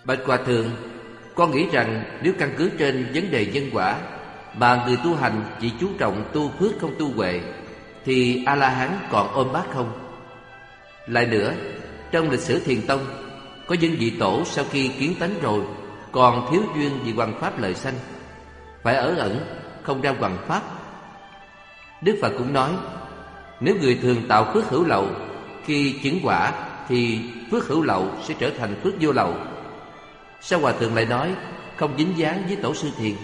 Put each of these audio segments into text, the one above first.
Bạch Hòa Thượng, con nghĩ rằng nếu căn cứ trên vấn đề nhân quả mà người tu hành chỉ chú trọng tu phước không tu huệ, thì A-la-hán còn ôm bát không? Lại nữa, trong lịch sử Thiền Tông có những vị tổ sau khi kiến tánh rồi còn thiếu duyên vì hoằng pháp lợi sanh, phải ở ẩn không ra hoằng pháp. Đức Phật cũng nói, nếu người thường tạo phước hữu lậu, khi chứng quả thì phước hữu lậu sẽ trở thành phước vô lậu. Sao Hòa Thượng lại nói không dính dáng với tổ sư Thiền?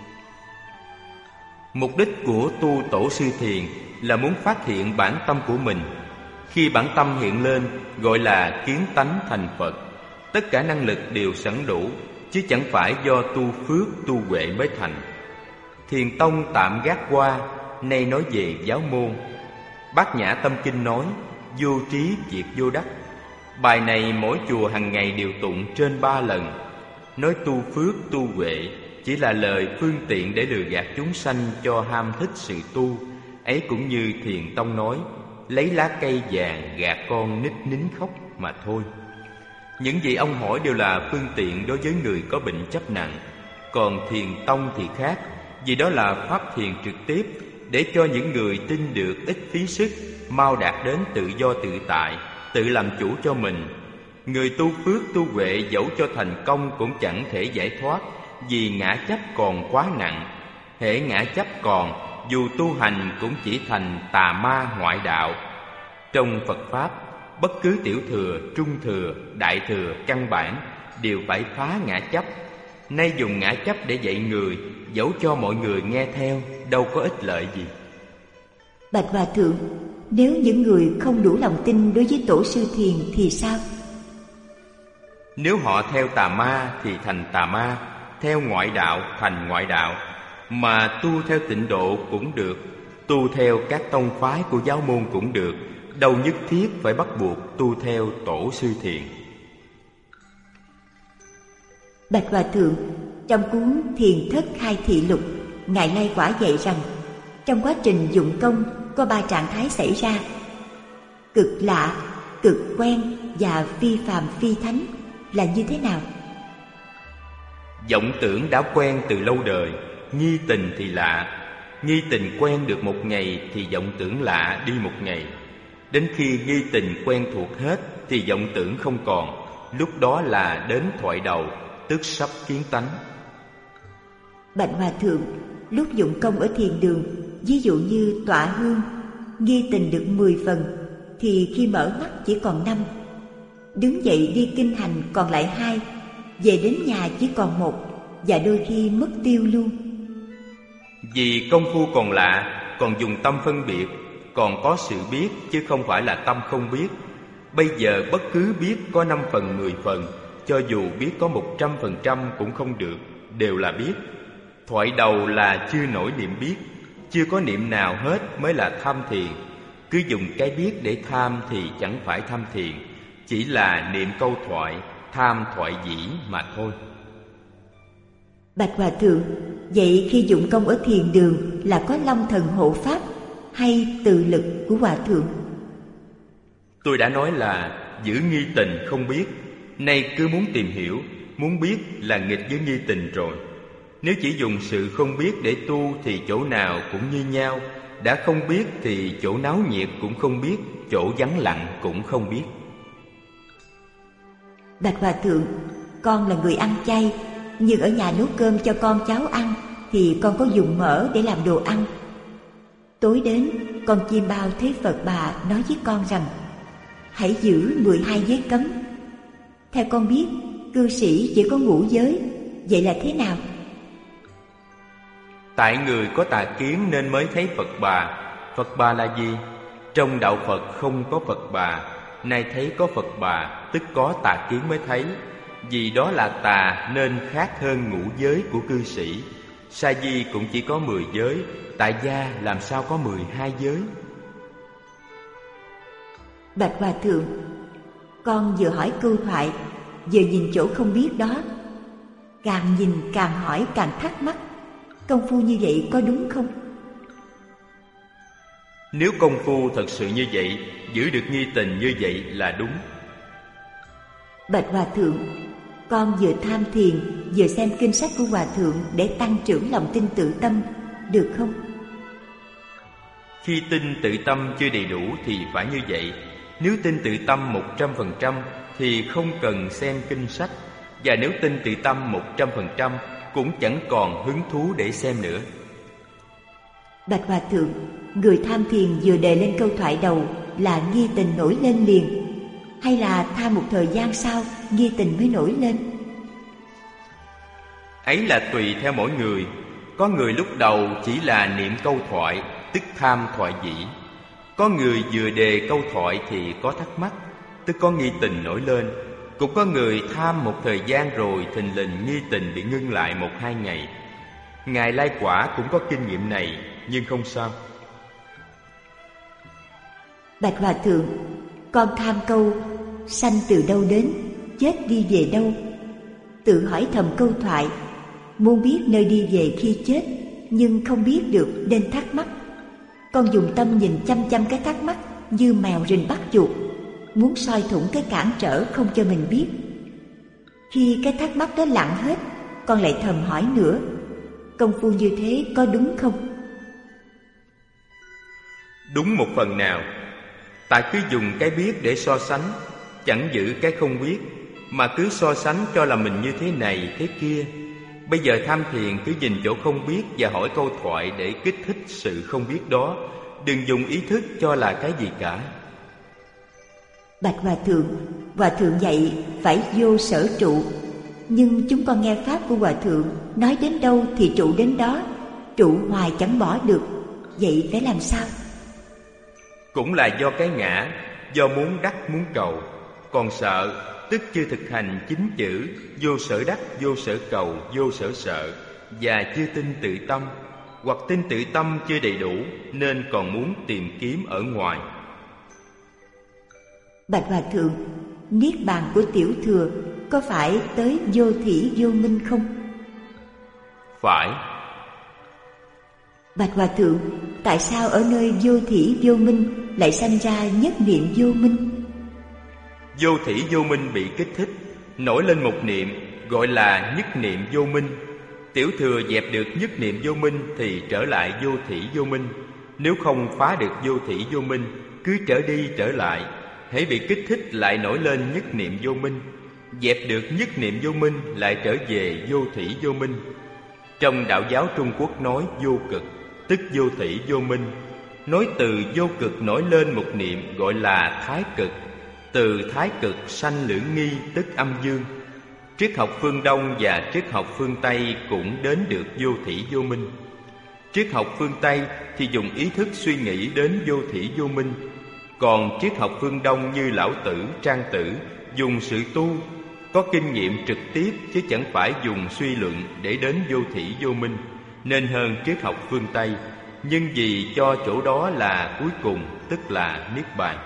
Mục đích của tu tổ sư Thiền là muốn phát hiện bản tâm của mình. Khi bản tâm hiện lên gọi là kiến tánh thành Phật. Tất cả năng lực đều sẵn đủ, chứ chẳng phải do tu phước tu huệ mới thành. Thiền Tông tạm gác qua, nay nói về giáo môn. Bát Nhã Tâm Kinh nói, vô trí diệt vô đắc. Bài này mỗi chùa hàng ngày đều tụng trên 3 lần. Nói tu phước tu huệ chỉ là lời phương tiện để lừa gạt chúng sanh cho ham thích sự tu. Ấy cũng như Thiền Tông nói, lấy lá cây vàng gạt con nít nín khóc mà thôi. Những gì ông hỏi đều là phương tiện đối với người có bệnh chấp nặng. Còn Thiền Tông thì khác, vì đó là pháp thiền trực tiếp, để cho những người tin được ít phí sức, mau đạt đến tự do tự tại, tự làm chủ cho mình. Người tu phước tu huệ dẫu cho thành công cũng chẳng thể giải thoát, vì ngã chấp còn quá nặng. Hễ ngã chấp còn, dù tu hành cũng chỉ thành tà ma ngoại đạo. Trong Phật Pháp, bất cứ tiểu thừa, trung thừa, đại thừa, căn bản đều phải phá ngã chấp. Nay dùng ngã chấp để dạy người, dẫu cho mọi người nghe theo, đâu có ích lợi gì. Bạch Hòa Thượng, nếu những người không đủ lòng tin đối với tổ sư Thiền thì sao? Nếu họ theo tà ma thì thành tà ma, theo ngoại đạo thành ngoại đạo. Mà tu theo tịnh độ cũng được, tu theo các tông phái của giáo môn cũng được, đâu nhất thiết phải bắt buộc tu theo tổ sư Thiền. Bạch Hòa Thượng, trong cuốn Thiền Thất Khai Thị Lục, Ngài Lai Quả dạy rằng trong quá trình dụng công có 3 trạng thái xảy ra: cực lạ, cực quen và phi phàm phi thánh. Là như thế nào? Vọng tưởng đã quen từ lâu đời, nghi tình thì lạ. Nghi tình quen được 1 ngày thì vọng tưởng lạ đi 1 ngày. Đến khi nghi tình quen thuộc hết thì vọng tưởng không còn. Lúc đó là đến thoại đầu, tức sắp kiến tánh. Bạch Hòa Thượng, lúc dụng công ở thiền đường, ví dụ như tọa hương, nghi tình được 10 phần, thì khi mở mắt chỉ còn 5. Đứng dậy đi kinh hành còn lại 2, về đến nhà chỉ còn 1, và đôi khi mất tiêu luôn. Vì công phu còn lạ, còn dùng tâm phân biệt, còn có sự biết chứ không phải là tâm không biết. Bây giờ bất cứ biết có 5 phần 10 phần, cho dù biết có 100% cũng không được, đều là biết. Thoại đầu là chưa nổi niệm biết, chưa có niệm nào hết mới là tham thiền. Cứ dùng cái biết để tham thì chẳng phải tham thiền, chỉ là niệm câu thoại, tham thoại dĩ mà thôi. Bạch Hòa Thượng, vậy khi dụng công ở thiền đường là có Long Thần hộ pháp hay tự lực của Hòa Thượng? Tôi đã nói là giữ nghi tình không biết. Nay cứ muốn tìm hiểu, muốn biết là nghịch với nghi tình rồi. Nếu chỉ dùng sự không biết để tu thì chỗ nào cũng như nhau. Đã không biết thì chỗ náo nhiệt cũng không biết, chỗ vắng lặng cũng không biết. Bạch Hòa Thượng, con là người ăn chay, nhưng ở nhà nấu cơm cho con cháu ăn thì con có dùng mỡ để làm đồ ăn. Tối đến, con chim bao thấy Phật Bà nói với con rằng hãy giữ 12 giới cấm. Theo con biết, cư sĩ chỉ có ngũ giới, vậy là thế nào? Tại người có tà kiến nên mới thấy Phật Bà. Phật Bà là gì? Trong đạo Phật không có Phật Bà, nay thấy có Phật Bà, tức có tà kiến mới thấy. Vì đó là tà nên khác hơn ngũ giới của cư sĩ. Sa di cũng chỉ có 10 giới, tại gia làm sao có 12 giới? Bạch Hòa Thượng, con vừa hỏi câu thoại, vừa nhìn chỗ không biết đó. Càng nhìn càng hỏi càng thắc mắc, công phu như vậy có đúng không? Nếu công phu thật sự như vậy, giữ được nghi tình như vậy là đúng. Bạch Hòa Thượng, con vừa tham thiền vừa xem kinh sách của Hòa Thượng để tăng trưởng lòng tin tự tâm, được không? Khi tin tự tâm chưa đầy đủ thì phải như vậy. Nếu tin tự tâm 100% thì không cần xem kinh sách. Và nếu tin tự tâm 100% cũng chẳng còn hứng thú để xem nữa. Bạch Hòa Thượng, người tham thiền vừa đề lên câu thoại đầu là nghi tình nổi lên liền, hay là tham một thời gian sau nghi tình mới nổi lên? Ấy là tùy theo mỗi người. Có người lúc đầu chỉ là niệm câu thoại, tức tham thoại dĩ. Có người vừa đề câu thoại thì có thắc mắc, tức có nghi tình nổi lên. Cũng có người tham một thời gian rồi thình lình nghi tình bị ngưng lại 1-2 ngày. Ngài Lai Quả cũng có kinh nghiệm này, nhưng không sao. Bạch Hòa Thượng, con tham câu sanh từ đâu đến, chết đi về đâu. Tự hỏi thầm câu thoại, muốn biết nơi đi về khi chết, nhưng không biết được nên thắc mắc. Con dùng tâm nhìn chăm chăm cái thắc mắc như mèo rình bắt chuột, muốn soi thủng cái cản trở không cho mình biết. Khi cái thắc mắc đó lặng hết, con lại thầm hỏi nữa. Công phu như thế có đúng không? Đúng một phần nào. Ta cứ dùng cái biết để so sánh, chẳng giữ cái không biết, mà cứ so sánh cho là mình như thế này thế kia. Bây giờ tham thiền cứ nhìn chỗ không biết và hỏi câu thoại để kích thích sự không biết đó. Đừng dùng ý thức cho là cái gì cả. Bạch Hòa Thượng dạy phải vô sở trụ. Nhưng chúng con nghe pháp của Hòa Thượng nói đến đâu thì trụ đến đó, trụ hoài chẳng bỏ được. Vậy phải làm sao? Cũng là do cái ngã, do muốn đắc muốn cầu. Còn sợ, tức chưa thực hành 9 chữ vô sở đắc, vô sở cầu, vô sở sợ, và chưa tin tự tâm, hoặc tin tự tâm chưa đầy đủ nên còn muốn tìm kiếm ở ngoài. Bạch Hòa Thượng, niết bàn của tiểu thừa có phải tới vô thỉ vô minh không? Phải. Bạch Hòa Thượng, tại sao ở nơi vô thỉ vô minh lại sanh ra nhất niệm vô minh? Vô thỉ vô minh bị kích thích, nổi lên một niệm gọi là nhất niệm vô minh. Tiểu thừa dẹp được nhất niệm vô minh thì trở lại vô thỉ vô minh. Nếu không phá được vô thỉ vô minh, cứ trở đi trở lại, hễ bị kích thích lại nổi lên nhất niệm vô minh. Dẹp được nhất niệm vô minh lại trở về vô thỉ vô minh. Trong đạo giáo Trung Quốc nói vô cực, tức vô thỉ vô minh. Nói từ vô cực nổi lên một niệm gọi là thái cực. Từ thái cực sanh lưỡng nghi, tức âm dương. Triết học phương Đông và triết học phương Tây cũng đến được vô thỉ vô minh. Triết học phương Tây thì dùng ý thức suy nghĩ đến vô thỉ vô minh. Còn triết học phương Đông như Lão Tử, Trang Tử dùng sự tu, có kinh nghiệm trực tiếp chứ chẳng phải dùng suy luận để đến vô thỉ vô minh, nên hơn triết học phương Tây. Nhưng vì cho chỗ đó là cuối cùng, tức là Niết Bàn.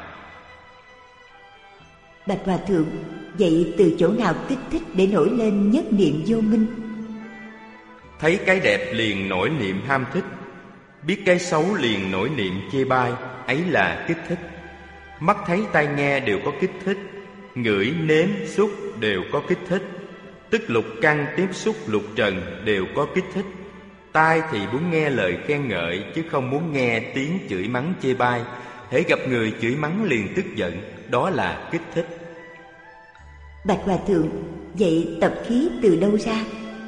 Bạch Hòa Thượng, vậy từ chỗ nào kích thích để nổi lên nhất niệm vô minh? Thấy cái đẹp liền nổi niệm ham thích, biết cái xấu liền nổi niệm chê bai, ấy là kích thích. Mắt thấy tai nghe đều có kích thích, ngửi nếm xúc đều có kích thích, tức lục căn tiếp xúc lục trần đều có kích thích. Tai thì muốn nghe lời khen ngợi chứ không muốn nghe tiếng chửi mắng chê bai. Hễ gặp người chửi mắng liền tức giận, đó là kích thích. Bạch Hòa Thượng, vậy tập khí từ đâu ra?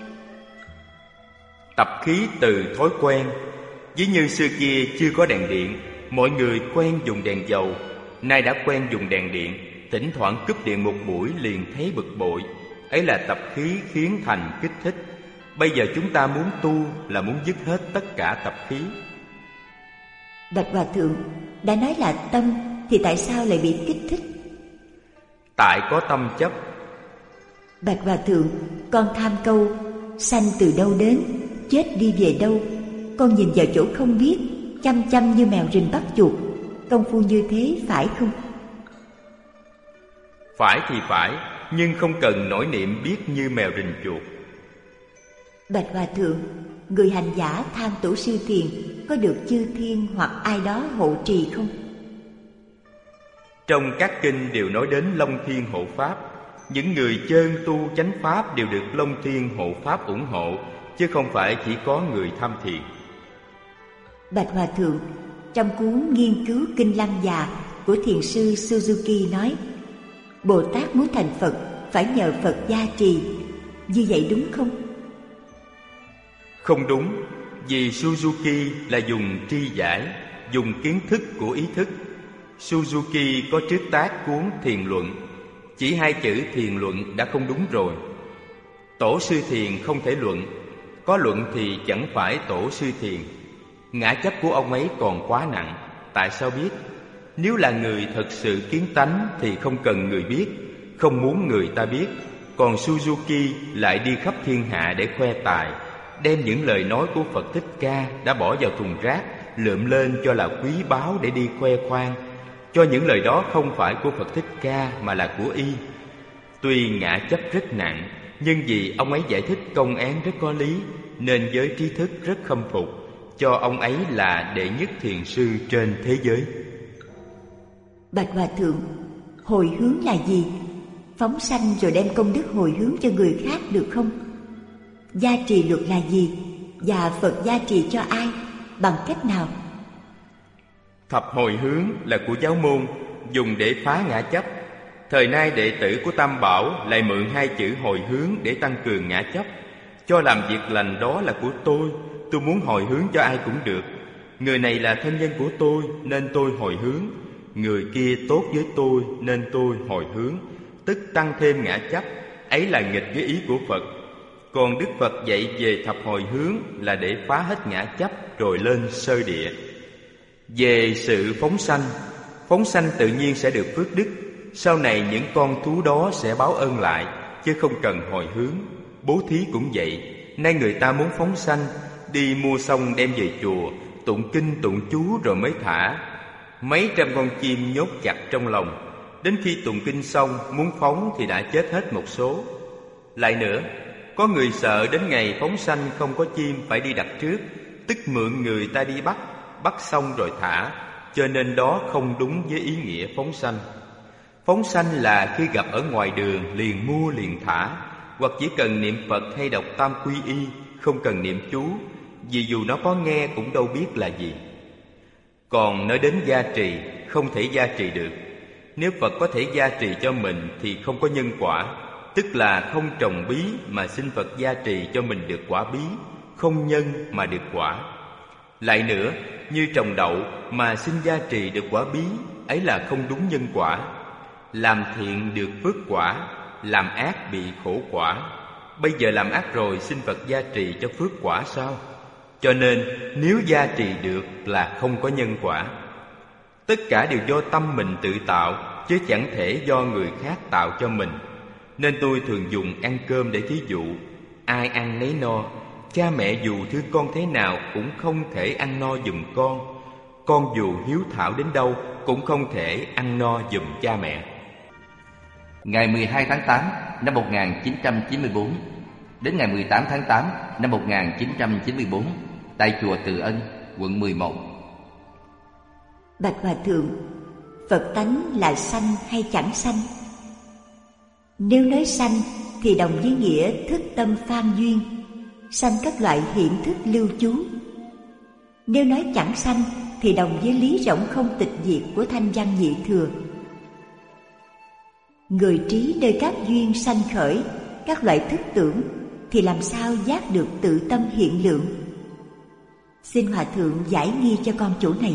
Tập khí từ thói quen. Ví như xưa kia chưa có đèn điện, mọi người quen dùng đèn dầu. Nay đã quen dùng đèn điện, thỉnh thoảng cúp điện một buổi liền thấy bực bội. Ấy là tập khí khiến thành kích thích. Bây giờ chúng ta muốn tu là muốn dứt hết tất cả tập khí. Bạch Hòa Thượng, đã nói là tâm thì tại sao lại bị kích thích? Tại có tâm chấp. Bạch Hòa Thượng, con tham câu sanh từ đâu đến, chết đi về đâu. Con nhìn vào chỗ không biết, chăm chăm như mèo rình bắt chuột. Công phu như thế phải không? Phải thì phải, nhưng không cần nổi niệm biết như mèo rình chuột. Bạch Hòa Thượng, người hành giả tham tổ sư thiền có được chư thiên hoặc ai đó hộ trì không? Trong các kinh đều nói đến Long Thiên hộ pháp, Những người chân tu chánh pháp đều được Long Thiên hộ pháp ủng hộ, chứ không phải chỉ có người tham thiền. Bạch Hòa Thượng, trong cuốn nghiên cứu Kinh Lăng Già của thiền sư Suzuki nói, Bồ Tát muốn thành Phật phải nhờ Phật gia trì. Như vậy đúng không? Không đúng, vì Suzuki là dùng tri giải, dùng kiến thức của ý thức. Suzuki có trước tác cuốn Thiền Luận, chỉ 2 chữ thiền luận đã không đúng rồi. Tổ sư thiền không thể luận, có luận thì chẳng phải tổ sư thiền. Ngã chấp của ông ấy còn quá nặng. Tại sao biết? Nếu là người thật sự kiến tánh thì không cần người biết, không muốn người ta biết. Còn Suzuki lại đi khắp thiên hạ để khoe tài, đem những lời nói của Phật Thích Ca đã bỏ vào thùng rác, lượm lên cho là quý báu để đi khoe khoang, cho những lời đó không phải của Phật Thích Ca mà là của y. Tuy ngã chấp rất nặng, nhưng vì ông ấy giải thích công án rất có lý, nên giới trí thức rất khâm phục, cho ông ấy là đệ nhất thiền sư trên thế giới. Bạch Hòa Thượng, hồi hướng là gì? Phóng sanh rồi đem công đức hồi hướng cho người khác được không? Gia trì luật là gì? Và Phật gia trì cho ai? Bằng cách nào? Thập hồi hướng là của giáo môn, dùng để phá ngã chấp. Thời nay đệ tử của Tam Bảo lại mượn 2 chữ hồi hướng để tăng cường ngã chấp, cho làm việc lành đó là của tôi muốn hồi hướng cho ai cũng được. Người này là thân nhân của tôi nên tôi hồi hướng, người kia tốt với tôi nên tôi hồi hướng, tức tăng thêm ngã chấp. Ấy là nghịch với ý của Phật. Còn Đức Phật dạy về thập hồi hướng là để phá hết ngã chấp rồi lên sơ địa. Về sự phóng sanh tự nhiên sẽ được phước đức. Sau này những con thú đó sẽ báo ơn lại, chứ không cần hồi hướng. Bố thí cũng vậy. Nay người ta muốn phóng sanh, đi mua xong đem về chùa, tụng kinh tụng chú rồi mới thả. Mấy trăm con chim nhốt chặt trong lòng. Đến khi tụng kinh xong muốn phóng thì đã chết hết một số. Lại nữa, có người sợ đến ngày phóng sanh không có chim phải đi đặt trước, tức mượn người ta đi bắt xong rồi thả, cho nên đó không đúng với ý nghĩa phóng sanh. Phóng sanh là khi gặp ở ngoài đường liền mua liền thả, hoặc chỉ cần niệm Phật hay đọc Tam Quy Y, không cần niệm chú, vì dù nó có nghe cũng đâu biết là gì. Còn nói đến gia trì, không thể gia trì được. Nếu Phật có thể gia trì cho mình thì không có nhân quả, tức là không trồng bí mà xin Phật gia trì cho mình được quả bí, không nhân mà được quả. Lại nữa, như trồng đậu mà xin gia trì được quả bí, ấy là không đúng nhân quả. Làm thiện được phước quả, làm ác bị khổ quả. Bây giờ làm ác rồi xin Phật gia trì cho phước quả sao? Cho nên nếu gia trì được là không có nhân quả. Tất cả đều do tâm mình tự tạo, chứ chẳng thể do người khác tạo cho mình. Nên tôi thường dùng ăn cơm để thí dụ. Ai ăn nấy no. Cha mẹ dù thương con thế nào cũng không thể ăn no giùm con. Con dù hiếu thảo đến đâu cũng không thể ăn no giùm cha mẹ. Ngày 12 tháng 8 năm 1994 đến ngày 18 tháng 8 năm 1994 tại chùa Từ Ân, quận 11. Bạch Hòa Thượng, Phật tánh là sanh hay chẳng sanh? Nếu nói sanh thì đồng với nghĩa thức tâm phan duyên, sanh các loại hiện thức lưu trú. Nếu nói chẳng sanh thì đồng với lý rộng không tịch diệt của Thanh Văn Nhị Thừa. Người trí nơi các duyên sanh khởi, các loại thức tưởng, thì làm sao giác được tự tâm hiện lượng? Xin Hòa Thượng giải nghi cho con chỗ này.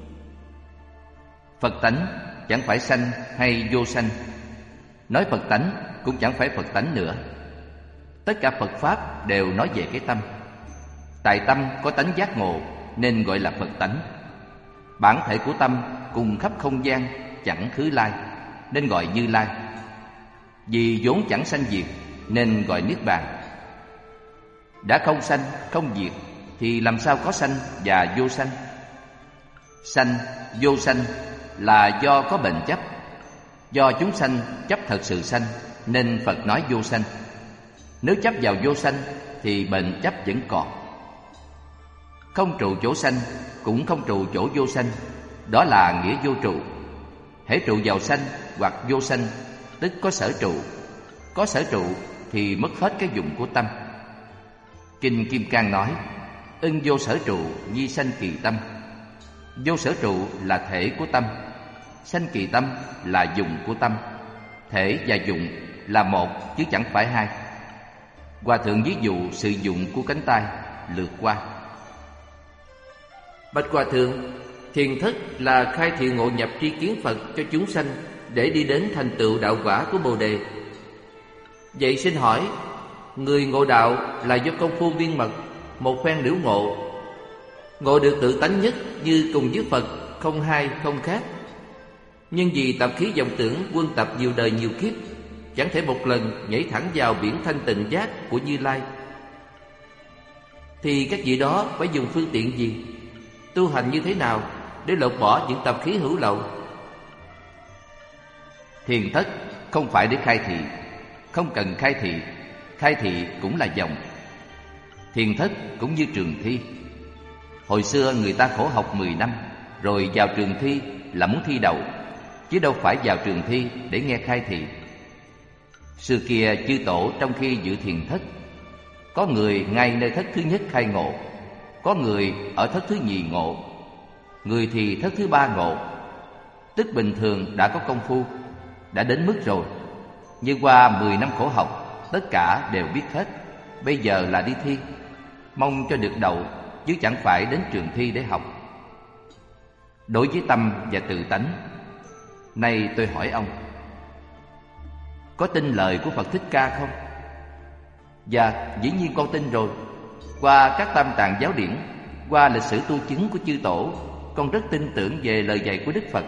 Phật tánh chẳng phải sanh hay vô sanh. Nói Phật tánh cũng chẳng phải Phật tánh nữa. Tất cả Phật Pháp đều nói về cái tâm. Tại tâm có tánh giác ngộ nên gọi là Phật tánh. Bản thể của tâm cùng khắp không gian chẳng khứ lai nên gọi Như Lai. Vì vốn chẳng sanh diệt nên gọi Niết Bàn. Đã không sanh không diệt thì làm sao có sanh và vô sanh? Sanh vô sanh là do có bệnh chấp. Do chúng sanh chấp thật sự sanh nên Phật nói vô sanh. Nếu chấp vào vô sanh thì bệnh chấp vẫn còn. Không trụ chỗ sanh cũng không trụ chỗ vô sanh, đó là nghĩa vô trụ. Hễ trụ vào sanh hoặc vô sanh tức có sở trụ, Có sở trụ thì mất hết cái dụng của tâm. Kinh Kim Cang nói: ưng vô sở trụ, nhi sanh kỳ tâm. Vô sở trụ là thể của tâm, sanh kỳ tâm là dụng của tâm. Thể và dụng là một chứ chẳng phải hai. Hòa thượng ví dụ sự dụng của cánh tay lượt qua. Bạch Hòa thượng, thiền thất là khai thị ngộ nhập tri kiến Phật cho chúng sanh để đi đến thành tựu đạo quả của Bồ Đề. Vậy xin hỏi, người ngộ đạo là do công phu viên mật, một phen liễu ngộ, ngộ được tự tánh nhất như cùng với Phật, không hai không khác. Nhưng vì tập khí vọng tưởng quân tập nhiều đời nhiều kiếp, chẳng thể một lần nhảy thẳng vào biển thanh tịnh giác của Như Lai. Thì các vị đó phải dùng phương tiện gì, tu hành như thế nào để lột bỏ những tập khí hữu lậu? Thiền thất không phải để khai thị, không cần khai thị cũng là vọng. Thiền thất cũng như trường thi. Hồi xưa người ta khổ học 10 năm, rồi vào trường thi là muốn thi đậu, chứ đâu phải vào trường thi để nghe khai thị. Xưa kia chư tổ trong khi dự thiền thất, có người ngay nơi thất thứ nhất khai ngộ, có người ở thất thứ nhì ngộ, người thì thất thứ ba ngộ. Tức bình thường đã có công phu, đã đến mức rồi, nhưng qua 10 năm khổ học, tất cả đều biết hết. Bây giờ là đi thi, mong cho được đậu, chứ chẳng phải đến trường thi để học. Đối với tâm và tự tánh, nay tôi hỏi ông, có tin lời của Phật Thích Ca không? Dạ, dĩ nhiên con tin rồi. Qua các tam tạng giáo điển, qua lịch sử tu chứng của chư tổ, con rất tin tưởng về lời dạy của Đức Phật.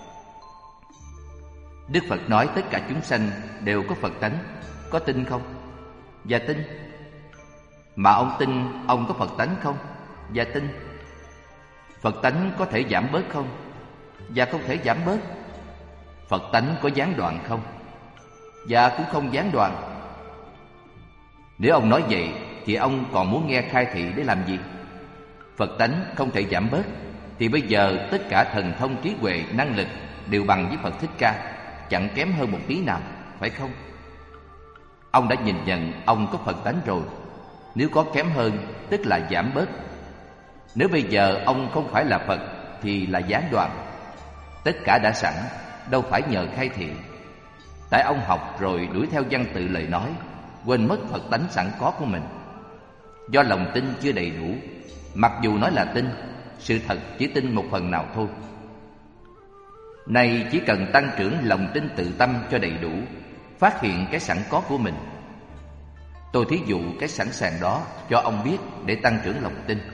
Đức Phật nói tất cả chúng sanh đều có Phật tánh, có tin không? Dạ tin. Mà ông tin ông có Phật tánh không? Dạ tin. Phật tánh có thể giảm bớt không? Dạ không thể giảm bớt. Phật tánh có gián đoạn không? Dạ cũng không gián đoạn. Nếu ông nói vậy thì ông còn muốn nghe khai thị để làm gì? Phật tánh không thể giảm bớt thì bây giờ tất cả thần thông trí huệ năng lực đều bằng với Phật Thích Ca, chẳng kém hơn một tí nào, phải không? Ông đã nhìn nhận ông có Phật tánh rồi. Nếu có kém hơn tức là giảm bớt. Nếu bây giờ ông không phải là Phật thì là gián đoạn. Tất cả đã sẵn, đâu phải nhờ khai thị. Tại ông học rồi đuổi theo văn tự lời nói, quên mất Phật tánh sẵn có của mình. Do lòng tin chưa đầy đủ, mặc dù nói là tin, sự thật chỉ tin một phần nào thôi. Này chỉ cần tăng trưởng lòng tin tự tâm cho đầy đủ, phát hiện cái sẵn có của mình. Tôi thí dụ cái sẵn sàng đó cho ông biết để tăng trưởng lòng tin.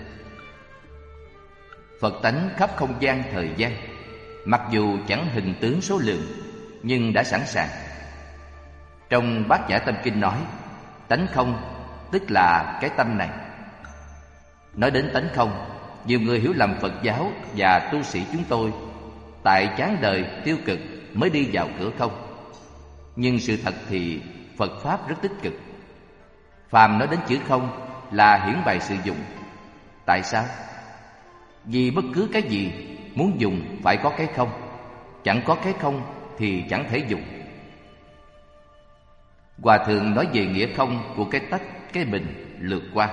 Phật tánh khắp không gian thời gian, mặc dù chẳng hình tướng số lượng, nhưng đã sẵn sàng. Trong Bát Nhã Tâm Kinh nói, tánh không tức là cái tâm này. Nói đến tánh không, nhiều người hiểu lầm Phật giáo và tu sĩ chúng tôi tại chán đời tiêu cực mới đi vào cửa không. Nhưng sự thật thì Phật Pháp rất tích cực. Phàm nói đến chữ không là hiển bày sự dụng. Tại sao? Vì bất cứ cái gì muốn dùng phải có cái không. Chẳng có cái không thì chẳng thể dùng. Hòa thượng nói về nghĩa không của cái tách, cái bình lượt qua.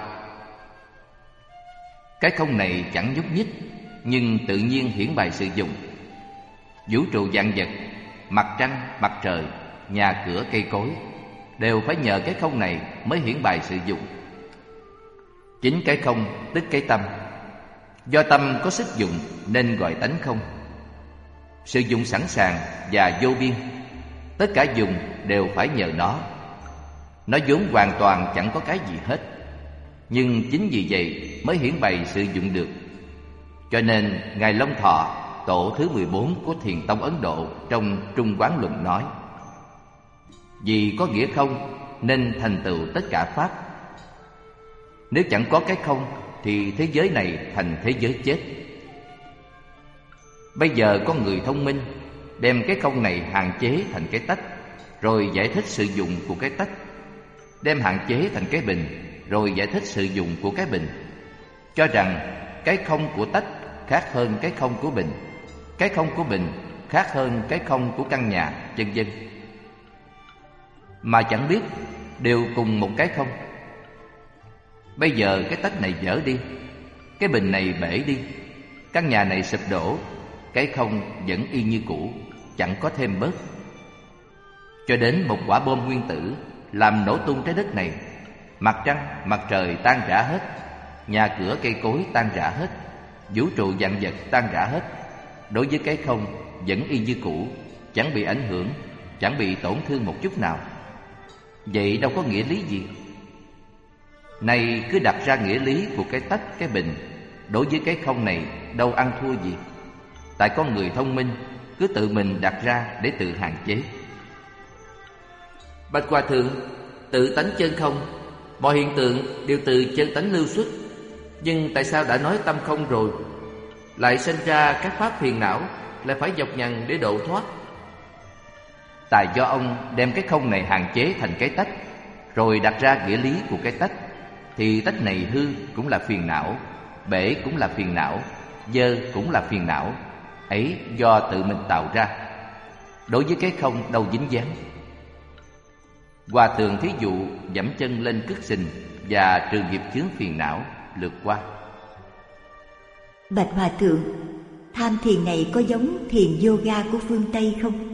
Cái không này chẳng nhúc nhích, nhưng tự nhiên hiển bày sự dụng. Vũ trụ vạn vật, mặt trăng, mặt trời, nhà cửa cây cối đều phải nhờ cái không này mới hiển bày sự dụng. Chính cái không tức cái tâm. Do tâm có sức dụng nên gọi tánh không. Sự dụng sẵn sàng và vô biên, tất cả dùng đều phải nhờ nó. Nó vốn hoàn toàn chẳng có cái gì hết, nhưng chính vì vậy mới hiển bày sự dụng được. Cho nên Ngài Long Thọ, tổ thứ 14 của Thiền tông Ấn Độ trong Trung Quán Luận nói: vì có nghĩa không nên thành tựu tất cả pháp. Nếu chẳng có cái không thì thế giới này thành thế giới chết. Bây giờ có người thông minh đem cái không này hạn chế thành cái tách, rồi giải thích sự dụng của cái tách. Đem hạn chế thành cái bình, rồi giải thích sự dụng của cái bình. Cho rằng cái không của tách khác hơn cái không của bình, cái không của bình khác hơn cái không của căn nhà, vân vân. mà chẳng biết đều cùng một cái không. Bây giờ cái tách này vỡ đi, cái bình này bể đi, căn nhà này sụp đổ, cái không vẫn y như cũ, chẳng có thêm bớt. Cho đến một quả bom nguyên tử làm nổ tung trái đất này, mặt trăng, mặt trời tan rã hết, nhà cửa cây cối tan rã hết, vũ trụ vạn vật tan rã hết. Đối với cái không vẫn y như cũ, chẳng bị ảnh hưởng, chẳng bị tổn thương một chút nào. Vậy đâu có nghĩa lý gì. Này cứ đặt ra nghĩa lý của cái tách, cái bình đối với cái không này đâu ăn thua gì. Tại con người thông minh cứ tự mình đặt ra để tự hạn chế. Bạch Hòa Thượng, tự tánh chân không, mọi hiện tượng đều từ chân tánh lưu xuất. Nhưng tại sao đã nói tâm không rồi, lại sinh ra các pháp phiền não, lại phải nhọc nhằn để độ thoát? Tại do ông đem cái không này hạn chế thành cái tách, rồi đặt ra nghĩa lý của cái tách, thì tách này hư cũng là phiền não, bể cũng là phiền não, dơ cũng là phiền não. Ấy do tự mình tạo ra. Đối với cái không đâu dính dáng. Hòa Thượng thí dụ dẫm chân lên cước sình và trừ nghiệp chướng phiền não, lượt qua. Bạch Hòa Thượng, tham thiền này có giống thiền yoga của phương Tây không?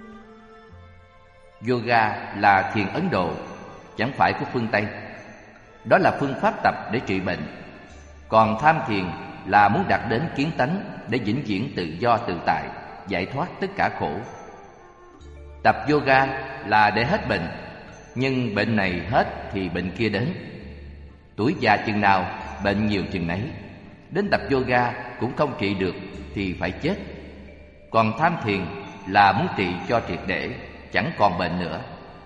Yoga là thiền Ấn Độ, chẳng phải của phương Tây. Đó là phương pháp tập để trị bệnh. Còn tham thiền là muốn đạt đến kiến tánh để vĩnh viễn tự do tự tại, giải thoát tất cả khổ. Tập yoga là để hết bệnh, nhưng bệnh này hết thì bệnh kia đến. Tuổi già chừng nào, bệnh nhiều chừng nấy. Đến tập yoga cũng không trị được thì phải chết. Còn tham thiền là muốn trị cho triệt để, chẳng còn bệnh nữa.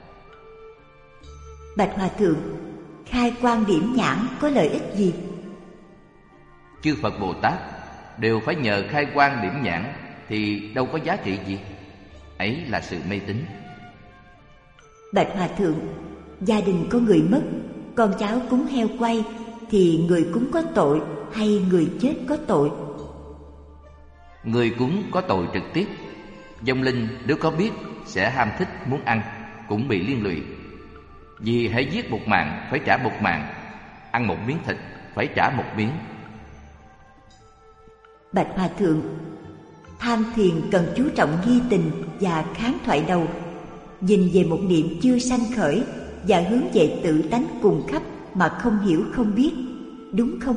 Bạch Hòa Thượng, khai quan điểm nhãn có lợi ích gì? Chư Phật Bồ Tát đều phải nhờ khai quan điểm nhãn thì đâu có giá trị gì. Ấy là sự mê tín. Bạch Hòa Thượng, gia đình có người mất, con cháu cúng heo quay, thì người cúng có tội hay người chết có tội? Người cúng có tội trực tiếp. Vong linh nếu có biết sẽ ham thích muốn ăn, cũng bị liên lụy. Vì hãy giết một mạng phải trả một mạng, ăn một miếng thịt phải trả một miếng. Bạch Hòa Thượng, tham thiền cần chú trọng ghi tình và kháng thoại đầu, nhìn về một niệm chưa sanh khởi và hướng về tự tánh cùng khắp mà không hiểu không biết, đúng không?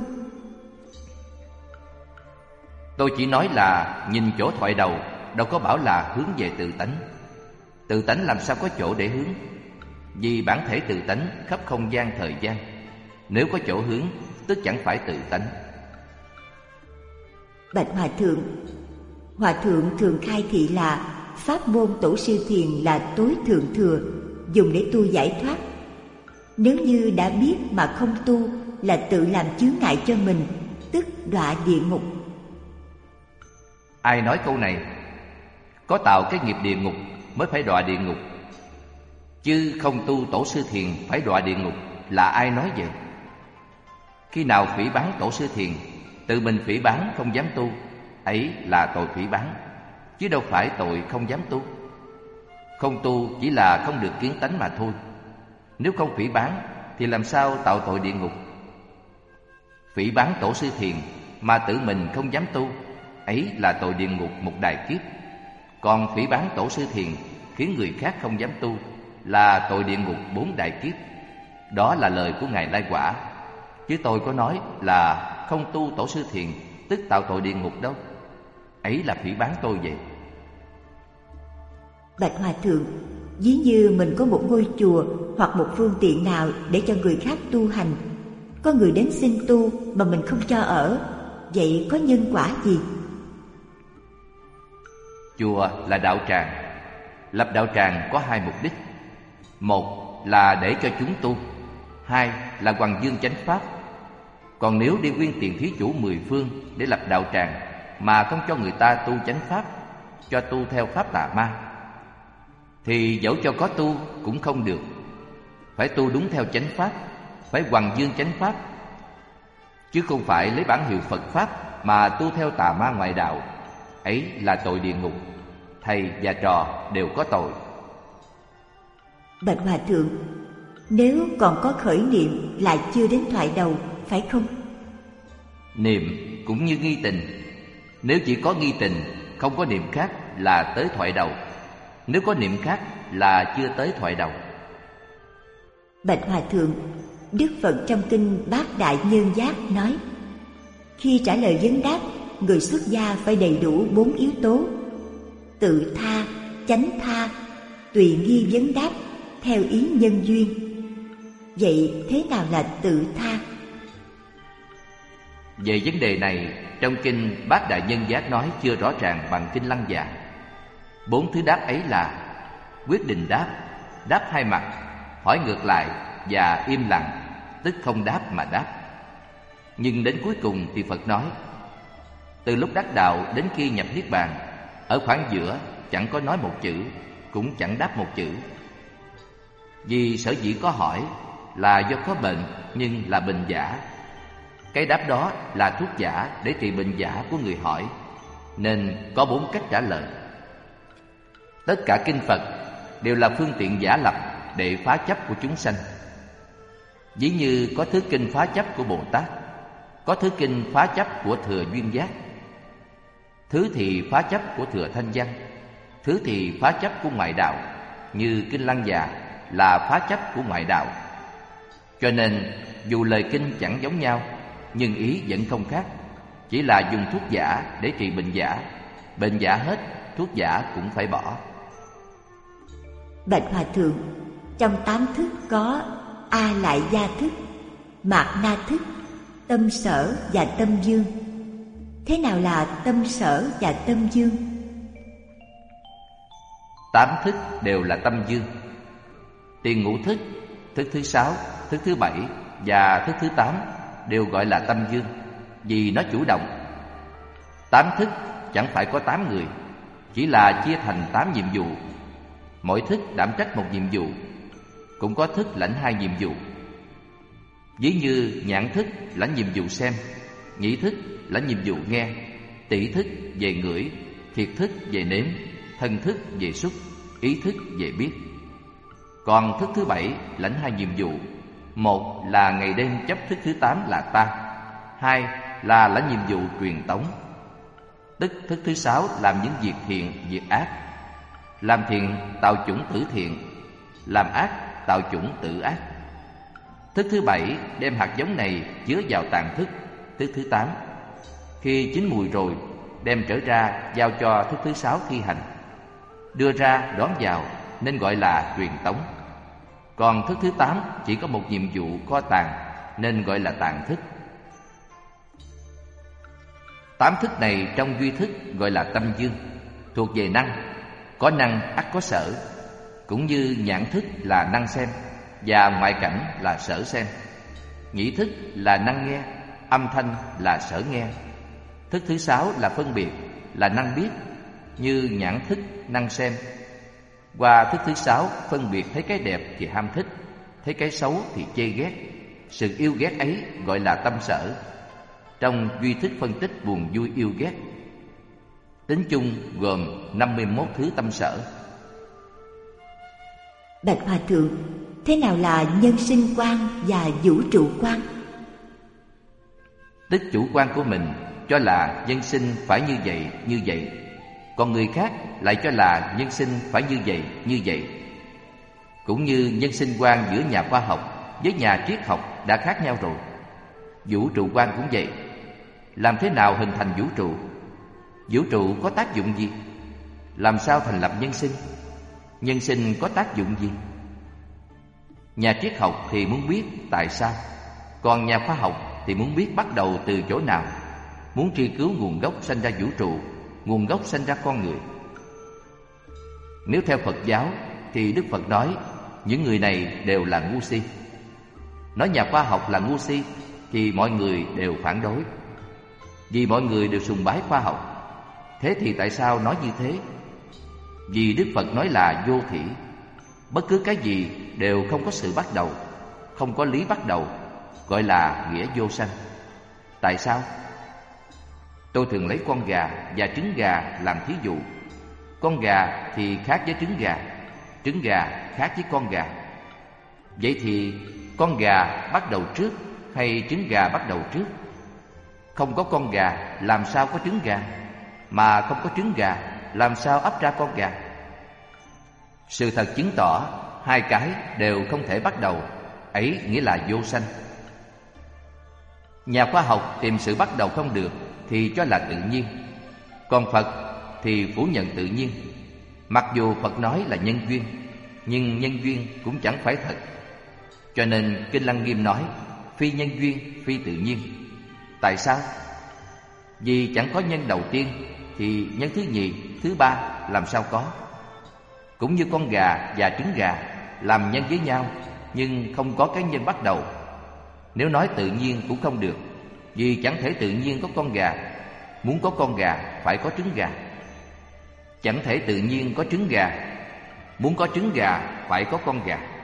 Tôi chỉ nói là nhìn chỗ thoại đầu, đâu có bảo là hướng về tự tánh. Tự tánh làm sao có chỗ để hướng? Vì bản thể tự tánh khắp không gian thời gian. Nếu có chỗ hướng, tức chẳng phải tự tánh. Bạch Hòa Thượng thường khai thị là pháp môn tổ sư thiền là tối thượng thừa, dùng để tu giải thoát. Nếu như đã biết mà không tu là tự làm chướng ngại cho mình, tức đọa địa ngục. Ai nói câu này? Có tạo cái nghiệp địa ngục mới phải đọa địa ngục, chứ không tu tổ sư thiền phải đọa địa ngục là ai nói vậy? Khi nào phỉ báng tổ sư thiền, tự mình phỉ báng không dám tu, ấy là tội phỉ báng, chứ đâu phải tội không dám tu. Không tu chỉ là không được kiến tánh mà thôi. Nếu không phỉ báng thì làm sao tạo tội địa ngục? Phỉ báng tổ sư thiền mà tự mình không dám tu, ấy là tội địa ngục một đại kiếp. Còn phỉ báng tổ sư thiền khiến người khác không dám tu là tội địa ngục 4 đại kiếp. Đó là lời của Ngài Lai Quả, chứ tôi có nói là không tu tổ sư thiền tức tạo tội địa ngục đâu. Ấy là phỉ báng tôi vậy. Bạch Hòa Thượng, ví như mình có một ngôi chùa hoặc một phương tiện nào để cho người khác tu hành, có người đến xin tu mà mình không cho ở, vậy có nhân quả gì? Chùa là đạo tràng. Lập đạo tràng có 2 mục đích. Một là để cho chúng tu, 2 là hoằng dương chánh pháp. Còn nếu đi quyên tiền thí chủ 10 phương để lập đạo tràng mà không cho người ta tu chánh pháp, cho tu theo pháp tà ma, thì dẫu cho có tu cũng không được. Phải tu đúng theo chánh pháp, phải hoằng dương chánh pháp, chứ không phải lấy bản hiệu Phật pháp mà tu theo tà ma ngoại đạo. Ấy là tội địa ngục. Thầy và trò đều có tội. Bạch Hòa Thượng, nếu còn có khởi niệm lại chưa đến thoại đầu, phải không? Niệm cũng như nghi tình. Nếu chỉ có nghi tình, không có niệm khác là tới thoại đầu. Nếu có niệm khác là chưa tới thoại đầu. Bạch Hòa Thượng, Đức Phật trong kinh Bát Đại Nhân Giác nói, khi trả lời vấn đáp, người xuất gia phải đầy đủ 4 yếu tố: tự tha, chánh tha, tùy nghi vấn đáp, theo ý nhân duyên. Vậy thế nào là tự tha? Về vấn đề này, trong kinh Bát Đại Nhân Giác nói chưa rõ ràng bằng kinh Lăng Già. 4 thứ đáp ấy là quyết định đáp, đáp hai mặt, hỏi ngược lại và im lặng, tức không đáp mà đáp. Nhưng đến cuối cùng thì Phật nói, từ lúc đắc đạo đến khi nhập niết bàn, ở khoảng giữa chẳng có nói một chữ, cũng chẳng đáp một chữ. Vì sở dĩ có hỏi là do có bệnh, nhưng là bệnh giả. Cái đáp đó là thuốc giả để trị bệnh giả của người hỏi, nên có 4 cách trả lời. Tất cả kinh Phật đều là phương tiện giả lập để phá chấp của chúng sanh. Ví như có thứ kinh phá chấp của Bồ Tát, có thứ kinh phá chấp của Thừa Duyên Giác, thứ thì phá chấp của Thừa Thanh Văn, thứ thì phá chấp của ngoại đạo, như kinh Lăng Già là phá chấp của ngoại đạo. Cho nên dù lời kinh chẳng giống nhau, nhưng ý vẫn không khác, chỉ là dùng thuốc giả để trị bệnh giả. Bệnh giả hết, thuốc giả cũng phải bỏ. Bạch Hòa Thượng, trong 8 thức có A Lại Gia thức, Mạt Na thức, tâm sở và tâm dương. Thế nào là tâm sở và tâm dương? 8 thức đều là tâm dương. Tiền ngũ thức, thức thứ 6, thức thứ 7 và thức thứ 8 đều gọi là tâm dương, vì nó chủ động. 8 thức chẳng phải có 8 người, chỉ là chia thành 8 nhiệm vụ. Mỗi thức đảm trách một nhiệm vụ, cũng có thức lãnh 2 nhiệm vụ. Ví như nhãn thức lãnh nhiệm vụ xem, nhĩ thức lãnh nhiệm vụ nghe, tỷ thức về ngửi, thiệt thức về nếm, thân thức về xúc, ý thức về biết. Còn thức thứ 7 lãnh 2 nhiệm vụ. Một là ngày đêm chấp thức thứ 8 là ta. 2 là lãnh nhiệm vụ truyền tống, tức thức thứ 6 làm những việc thiện, việc ác. Làm thiện tạo chủng tử thiện, làm ác tạo chủng tử ác. Thức thứ 7 đem hạt giống này chứa vào tàn thức, thức thứ 8. Khi chín mùi rồi, đem trở ra giao cho thức thứ 6 thi hành. Đưa ra đón vào nên gọi là truyền tống. Còn thức thứ 8 chỉ có một nhiệm vụ kho tàng nên gọi là tàng thức. 8 thức này trong duy thức gọi là tâm dương, thuộc về năng. Có năng ắt có sở, cũng như nhãn thức là năng xem và ngoại cảnh là sở xem. Nhĩ thức là năng nghe, âm thanh là sở nghe. Thức thứ 6 là phân biệt, là năng biết, như nhãn thức năng xem. Qua thức thứ 6 phân biệt thấy cái đẹp thì ham thích, thấy cái xấu thì chê ghét. Sự yêu ghét ấy gọi là tâm sở. Trong duy thức phân tích buồn vui yêu ghét. Tính chung gồm 51 thứ tâm sở. Bạch Hòa Thượng, thế nào là nhân sinh quan và vũ trụ quan? Tức chủ quan của mình cho là nhân sinh phải như vậy, còn người khác lại cho là nhân sinh phải như vậy. Cũng như nhân sinh quan giữa nhà khoa học với nhà triết học đã khác nhau rồi. Vũ trụ quan cũng vậy. Làm thế nào hình thành vũ trụ? Vũ trụ có tác dụng gì? Làm sao thành lập nhân sinh? Nhân sinh có tác dụng gì? Nhà triết học thì muốn biết tại sao, còn nhà khoa học thì muốn biết bắt đầu từ chỗ nào, muốn truy cứu nguồn gốc sanh ra vũ trụ, nguồn gốc sanh ra con người. Nếu theo Phật giáo thì Đức Phật nói những người này đều là ngu si. Nói nhà khoa học là ngu si thì mọi người đều phản đối, vì mọi người đều sùng bái khoa học. Thế thì tại sao nói như thế? Vì Đức Phật nói là vô thỉ. Bất cứ cái gì đều không có sự bắt đầu, không có lý bắt đầu, gọi là nghĩa vô sanh. Tại sao? Tôi thường lấy con gà và trứng gà làm thí dụ. Con gà thì khác với trứng gà khác với con gà. Vậy thì con gà bắt đầu trước hay trứng gà bắt đầu trước? Không có con gà làm sao có trứng gà? Mà không có trứng gà làm sao ấp ra con gà? Sự thật chứng tỏ hai cái đều không thể bắt đầu, ấy nghĩa là vô sanh. Nhà khoa học tìm sự bắt đầu không được thì cho là tự nhiên, còn Phật thì phủ nhận tự nhiên. Mặc dù Phật nói là nhân duyên, nhưng nhân duyên cũng chẳng phải thật. Cho nên Kinh Lăng Nghiêm nói phi nhân duyên, phi tự nhiên. Tại sao? Vì chẳng có nhân đầu tiên thì nhân thứ nhì, thứ ba làm sao có? Cũng như con gà và trứng gà làm nhân với nhau, nhưng không có cái nhân bắt đầu. Nếu nói tự nhiên cũng không được, vì chẳng thể tự nhiên có con gà. Muốn có con gà phải có trứng gà. Chẳng thể tự nhiên có trứng gà. Muốn có trứng gà phải có con gà.